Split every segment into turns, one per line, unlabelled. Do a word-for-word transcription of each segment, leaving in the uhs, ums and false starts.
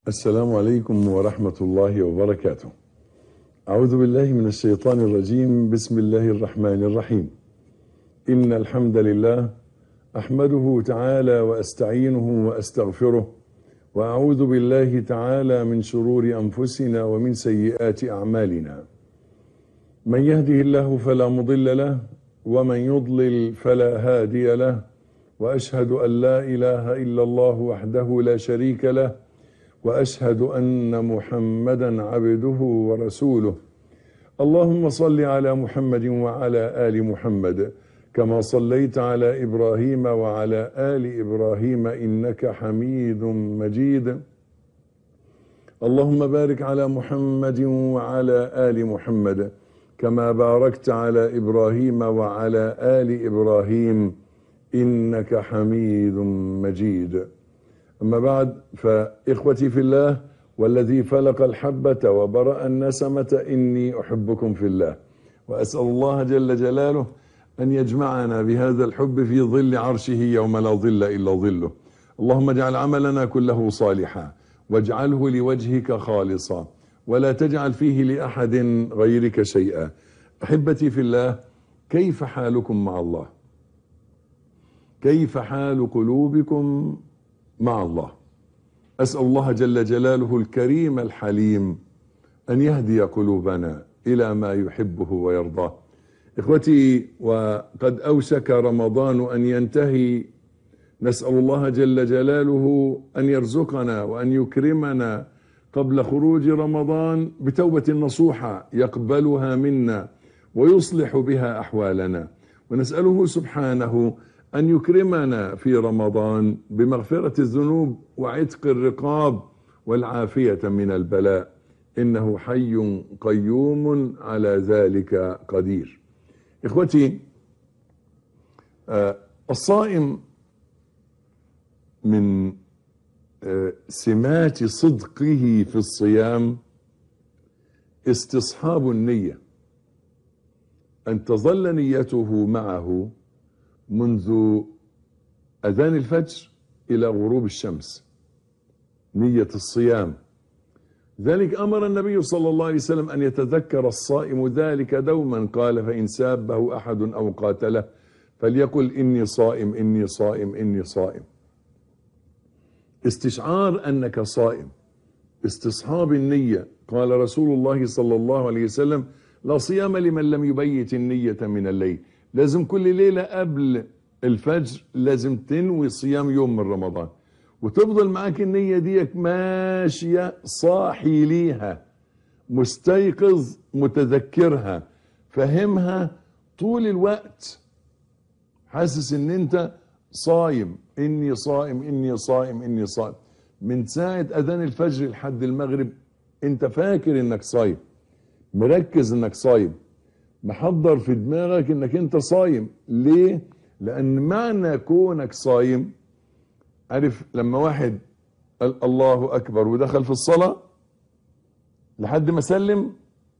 السلام عليكم ورحمة الله وبركاته. أعوذ بالله من الشيطان الرجيم. بسم الله الرحمن الرحيم. إن الحمد لله أحمده تعالى وأستعينه وأستغفره، وأعوذ بالله تعالى من شرور أنفسنا ومن سيئات أعمالنا. من يهده الله فلا مضل له، ومن يضلل فلا هادي له، وأشهد أن لا إله إلا الله وحده لا شريك له، وأشهد أن محمدا عبده ورسوله. اللهم صل على محمد وعلى آل محمد كما صليت على إبراهيم وعلى آل إبراهيم إنك حميد مجيد. اللهم بارك على محمد وعلى آل محمد كما باركت على إبراهيم وعلى آل إبراهيم إنك حميد مجيد. أما بعد، فإخوتي في الله والذي فلق الحبة وبرأ النسمة إني أحبكم في الله، وأسأل الله جل جلاله أن يجمعنا بهذا الحب في ظل عرشه يوم لا ظل إلا ظله. اللهم اجعل عملنا كله صالحا، واجعله لوجهك خالصا، ولا تجعل فيه لأحد غيرك شيئا. أحبتي في الله، كيف حالكم مع الله؟ كيف حال قلوبكم مع الله؟ أسأل الله جل جلاله الكريم الحليم أن يهدي قلوبنا إلى ما يحبه ويرضاه. إخوتي، وقد أوشك رمضان أن ينتهي. نسأل الله جل جلاله أن يرزقنا وأن يكرمنا قبل خروج رمضان بتوبة نصوحة يقبلها منا ويصلح بها أحوالنا، ونسأله سبحانه أن يكرمنا في رمضان بمغفرة الذنوب وعتق الرقاب والعافية من البلاء، إنه حي قيوم على ذلك قدير. إخوتي، آه الصائم من آه سمات صدقه في الصيام استصحاب النية، أن تظل نيته معه منذ أذان الفجر إلى غروب الشمس، نية الصيام. ذلك أمر النبي صلى الله عليه وسلم أن يتذكر الصائم ذلك دوما. قال: فإن سابه أحد أو قاتله فليقل إني صائم إني صائم إني صائم. استشعار أنك صائم، استصحاب النية. قال رسول الله صلى الله عليه وسلم: لا صيام لمن لم يبيت النية من الليل. لازم كل ليلة قبل الفجر لازم تنوي صيام يوم من رمضان، وتفضل معاك النية ديك ماشية، صاحي ليها، مستيقظ، متذكرها، فهمها طول الوقت، حاسس ان انت صايم. اني صائم اني صائم اني صائم. من ساعة اذان الفجر لحد المغرب انت فاكر انك صايم، مركز انك صايم، محضر في دماغك انك انت صايم. ليه؟ لان معنى كونك صايم، عارف لما واحد قال الله اكبر ودخل في الصلاة لحد ما سلم،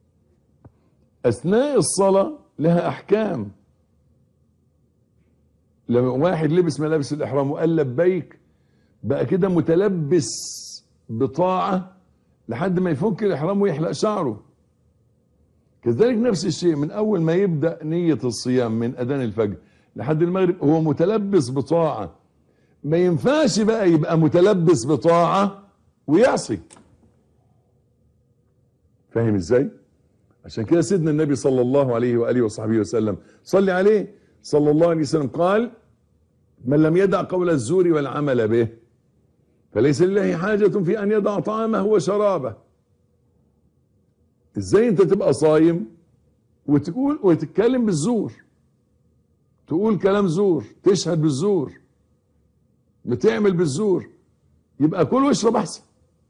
اثناء الصلاة لها احكام. لما واحد لبس ملابس الاحرام وقال لبيك، بقى كده متلبس بطاعة لحد ما يفك الاحرام ويحلق شعره. كذلك نفس الشيء، من اول ما يبدأ نية الصيام من اذان الفجر لحد المغرب هو متلبس بطاعة. ما ينفعش بقى يبقى متلبس بطاعة ويعصي. فاهم ازاي؟ عشان كده سيدنا النبي صلى الله عليه وآله وصحبه وسلم، صلي عليه صلى الله عليه وسلم، قال: من لم يدع قول الزور والعمل به فليس لله حاجة في أن يدع طعامه وشرابه. ازاي انت تبقى صايم وتقول وتتكلم بالزور، تقول كلام زور، تشهد بالزور، بتعمل بالزور؟ يبقى كل واشرب احسن،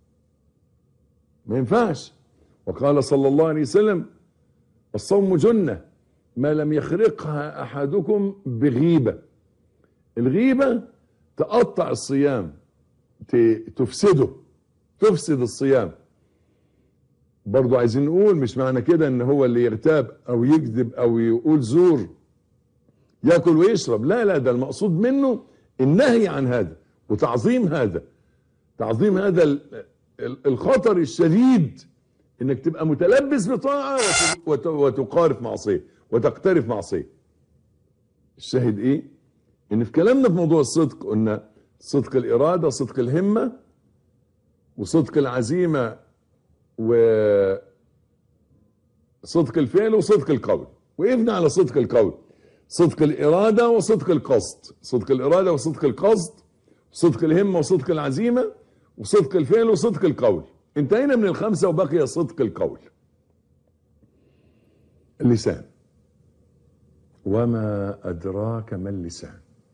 ما ينفعش. وقال صلى الله عليه وسلم: الصوم جنة ما لم يخرقها احدكم بغيبة. الغيبة تقطع الصيام، تفسده، تفسد الصيام. برضو عايزين نقول مش معنى كده ان هو اللي يغتاب او يكذب او يقول زور ياكل ويشرب، لا لا، ده المقصود منه النهي عن هذا وتعظيم هذا، تعظيم هذا الخطر الشديد انك تبقى متلبس بطاعة وتقارف معصية وتقترف معصية. الشاهد ايه؟ ان في كلامنا في موضوع الصدق قلنا صدق الارادة، صدق الهمة، وصدق العزيمة، وصدق الفعل، وصدق القول. وقفنا على صدق القول، صدق الارادة وصدق القصد، صدق الارادة وصدق القصد، صدق الهمة وصدق العزيمة، وصدق الفعل وصدق القول. انتهينا من الخمسة وبقي صدق القول. اللسان، وما أدراك ما اللسان.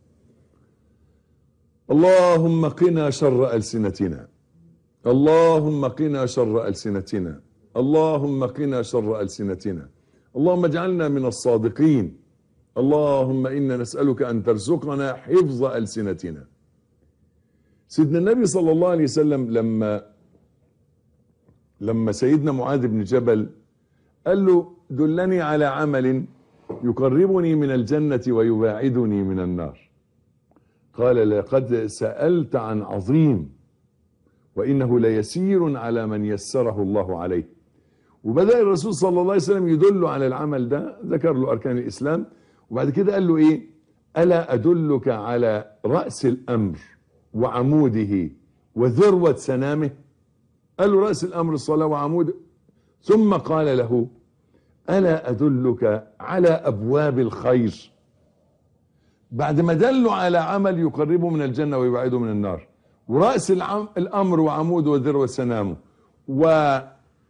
اللهم قنا شر ألسنتنا، اللهم قنا شر ألسنتنا، اللهم قنا شر ألسنتنا، اللهم اجعلنا من الصادقين، اللهم إنا نسألك أن ترزقنا حفظ ألسنتنا. سيدنا النبي صلى الله عليه وسلم لما لما سيدنا معاذ بن جبل قال له دلني على عمل يقربني من الجنة ويباعدني من النار، قال لقد سألت عن عظيم وإنه ليسير على من يسره الله عليه. وبدأ الرسول صلى الله عليه وسلم يدل على العمل ده، ذكر له أركان الإسلام، وبعد كده قال له إيه؟ ألا أدلك على رأس الأمر وعموده وذروة سنامه؟ قال له رأس الأمر الصلاة وعموده، ثم قال له ألا أدلك على أبواب الخير؟ بعد ما دلوا على عمل يقربه من الجنة ويبعده من النار، ورأس الأمر وعموده وذروة سنامه وأبواب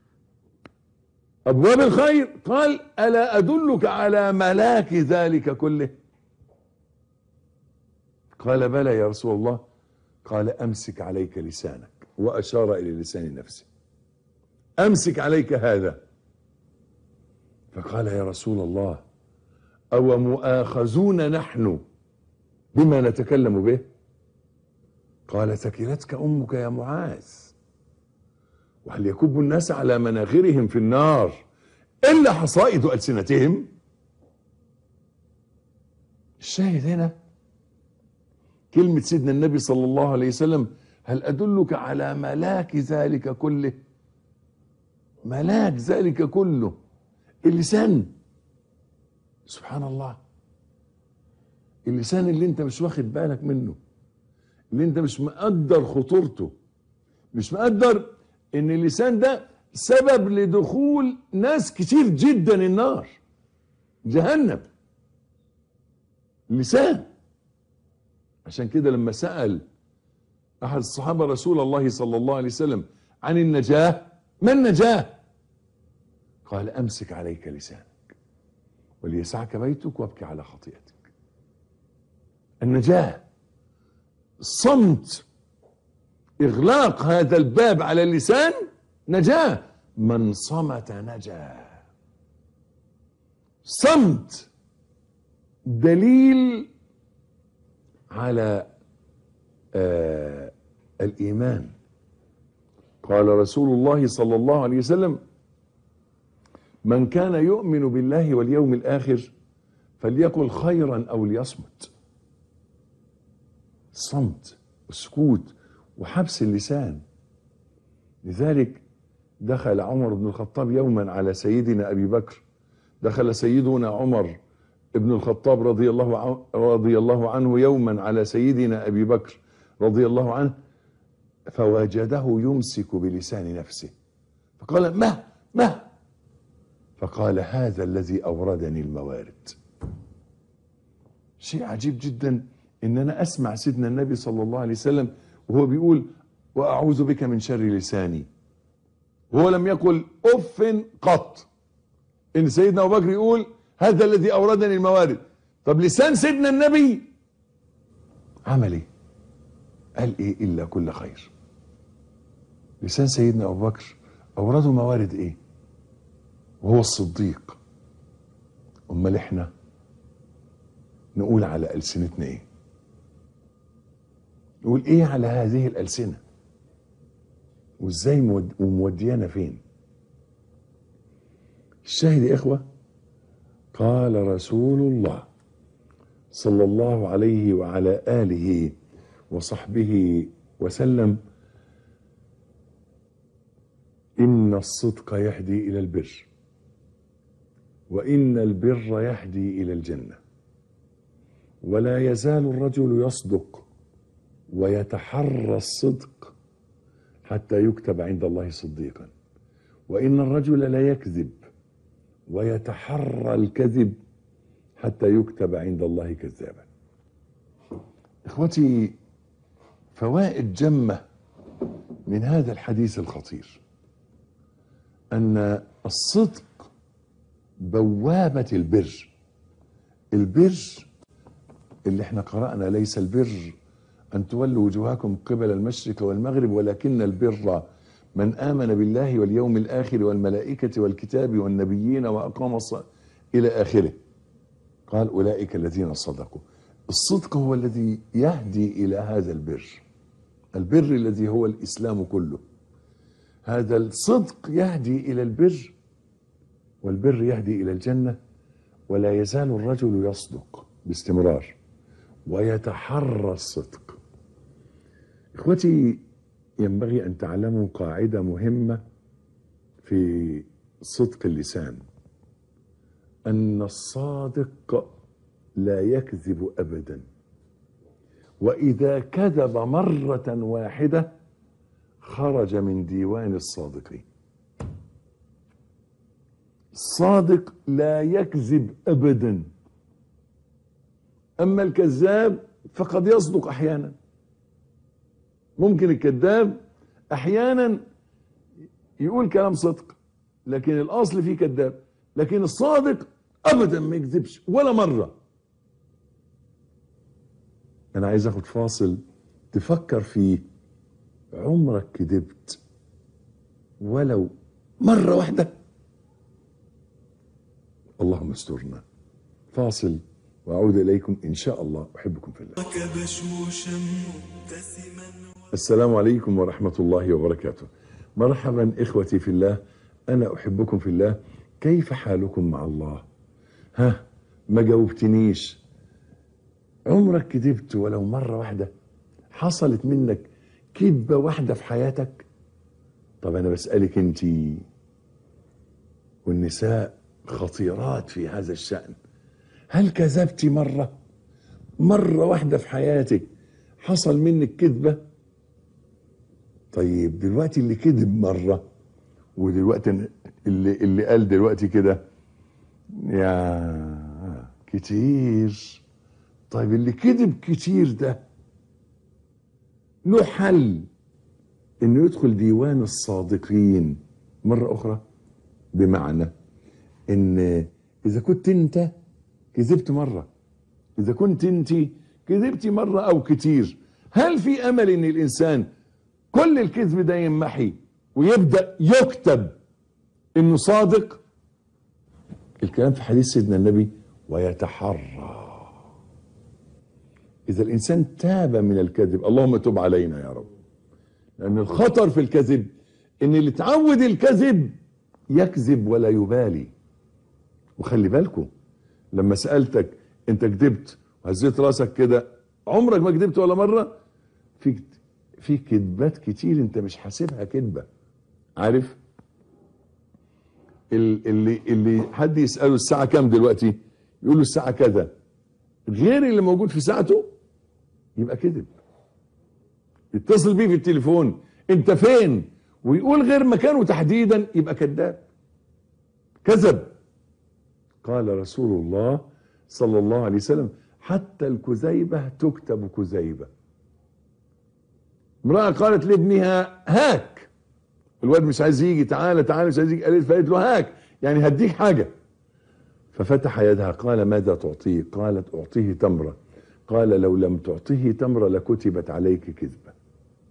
الخير، قال ألا أدلك على ملاك ذلك كله؟ قال بلى يا رسول الله. قال أمسك عليك لسانك، وأشار إلى لسان نفسه، أمسك عليك هذا. فقال يا رسول الله أو مؤاخذون نحن بما نتكلم به؟ قال ثكلتك أمك يا معاذ، وهل يكب الناس على مناخرهم في النار إلا حصائد ألسنتهم؟ الشاهد هنا كلمة سيدنا النبي صلى الله عليه وسلم هل أدلك على ملاك ذلك كله؟ ملاك ذلك كله اللسان. سبحان الله، اللسان اللي انت مش واخد بالك منه، اللي انت مش مقدر خطورته، مش مقدر ان اللسان ده سبب لدخول ناس كتير جدا النار، جهنم. اللسان. عشان كده لما سأل أحد الصحابة رسول الله صلى الله عليه وسلم عن النجاة، ما النجاة؟ قال أمسك عليك لسانك وليسعك بيتك وابكي على خطيئتك. النجاة صمت، إغلاق هذا الباب على اللسان نجاة. من صمت نجا. صمت دليل على آه الإيمان. قال رسول الله صلى الله عليه وسلم من كان يؤمن بالله واليوم الآخر فليقل خيرا أو ليصمت. الصمت والسكوت وحبس اللسان. لذلك دخل عمر بن الخطاب يوما على سيدنا أبي بكر، دخل سيدنا عمر ابن الخطاب رضي الله عنه رضي الله عنه يوما على سيدنا أبي بكر رضي الله عنه، فوجده يمسك بلسان نفسه، فقال ما ما فقال هذا الذي أوردني الموارد. شيء عجيب جدا ان انا اسمع سيدنا النبي صلى الله عليه وسلم وهو بيقول واعوذ بك من شر لساني، وهو لم يقل اف قط. ان سيدنا ابو بكر يقول هذا الذي اوردني الموارد. طب لسان سيدنا النبي عمل ايه؟ قال ايه؟ الا كل خير. لسان سيدنا ابو بكر اورده موارد ايه؟ وهو الصديق. امال احنا نقول على ألسنتنا ايه؟ نقول ايه على هذه الألسنة؟ وازاي موديانا فين؟ الشاهد يا اخوة، قال رسول الله صلى الله عليه وعلى آله وصحبه وسلم إن الصدق يهدي إلى البر، وإن البر يهدي إلى الجنة، ولا يزال الرجل يصدق ويتحرى الصدق حتى يكتب عند الله صديقا، وإن الرجل لا يكذب ويتحرى الكذب حتى يكتب عند الله كذابا. إخوتي، فوائد جمة من هذا الحديث الخطير أن الصدق بوابة البر. البر اللي احنا قرأنا: ليس البر أن تولوا وجوهكم قبل المشرق والمغرب ولكن البر من آمن بالله واليوم الآخر والملائكة والكتاب والنبيين وأقام الصلاة إلى آخره. قال: أولئك الذين صدقوا. الصدق هو الذي يهدي إلى هذا البر، البر الذي هو الإسلام كله. هذا الصدق يهدي إلى البر، والبر يهدي إلى الجنة، ولا يزال الرجل يصدق باستمرار ويتحرى الصدق. إخوتي، ينبغي أن تعلموا قاعدة مهمة في صدق اللسان: أن الصادق لا يكذب أبدا، وإذا كذب مرة واحدة خرج من ديوان الصادقين. الصادق لا يكذب أبدا، أما الكذاب فقد يصدق أحيانا. ممكن الكذاب أحيانا يقول كلام صدق لكن الأصل فيه كذاب، لكن الصادق أبدا ما يكذبش ولا مرة. أنا عايز أخد فاصل تفكر فيه. عمرك كذبت ولو مرة واحدة؟ اللهم استرنا. فاصل وأعود إليكم إن شاء الله. أحبكم في الله. السلام عليكم ورحمة الله وبركاته. مرحبا إخوتي في الله، أنا أحبكم في الله. كيف حالكم مع الله؟ ها، ما جاوبتنيش. عمرك كذبت ولو مرة واحدة؟ حصلت منك كذبة واحدة في حياتك؟ طب أنا بسألك أنتي، والنساء خطيرات في هذا الشأن، هل كذبتي مرة مرة واحدة في حياتك حصل منك كذبة؟ طيب دلوقتي اللي كذب مرة، ودلوقتي اللي, اللي قال دلوقتي كده يا كتير. طيب اللي كذب كتير ده له حل انه يدخل ديوان الصادقين مرة اخرى، بمعنى ان اذا كنت انت كذبت مرة، اذا كنت انت كذبتي مرة او كتير، هل في امل ان الانسان كل الكذب ده ينمحي ويبدأ يكتب انه صادق؟ الكلام في حديث سيدنا النبي: ويتحرى. اذا الانسان تاب من الكذب، اللهم تب علينا يا رب، لان الخطر في الكذب ان اللي اتعود الكذب يكذب ولا يبالي. وخلي بالكم، لما سألتك انت كذبت وهزيت راسك كده، عمرك ما كذبت ولا مرة؟ في في كذبات كتير انت مش حاسبها كذبة. عارف اللي اللي حد يسأله الساعة كام دلوقتي، يقول له الساعة كذا، غير اللي موجود في ساعته يبقى كذب. يتصل بيه في التليفون انت فين ويقول غير مكانه تحديدا، يبقى كذاب، كذب. قال رسول الله صلى الله عليه وسلم: حتى الكذيبة تكتب كذيبة. امرأة قالت لابنها: هاك. الواد مش عايز يجي، تعالى تعالى مش عايز يجي، قالت فقالت له: هاك يعني هديك حاجة. ففتح يدها، قال: ماذا تعطيه؟ قالت: أعطيه تمرة. قال: لو لم تعطيه تمرة لكتبت عليك كذبة.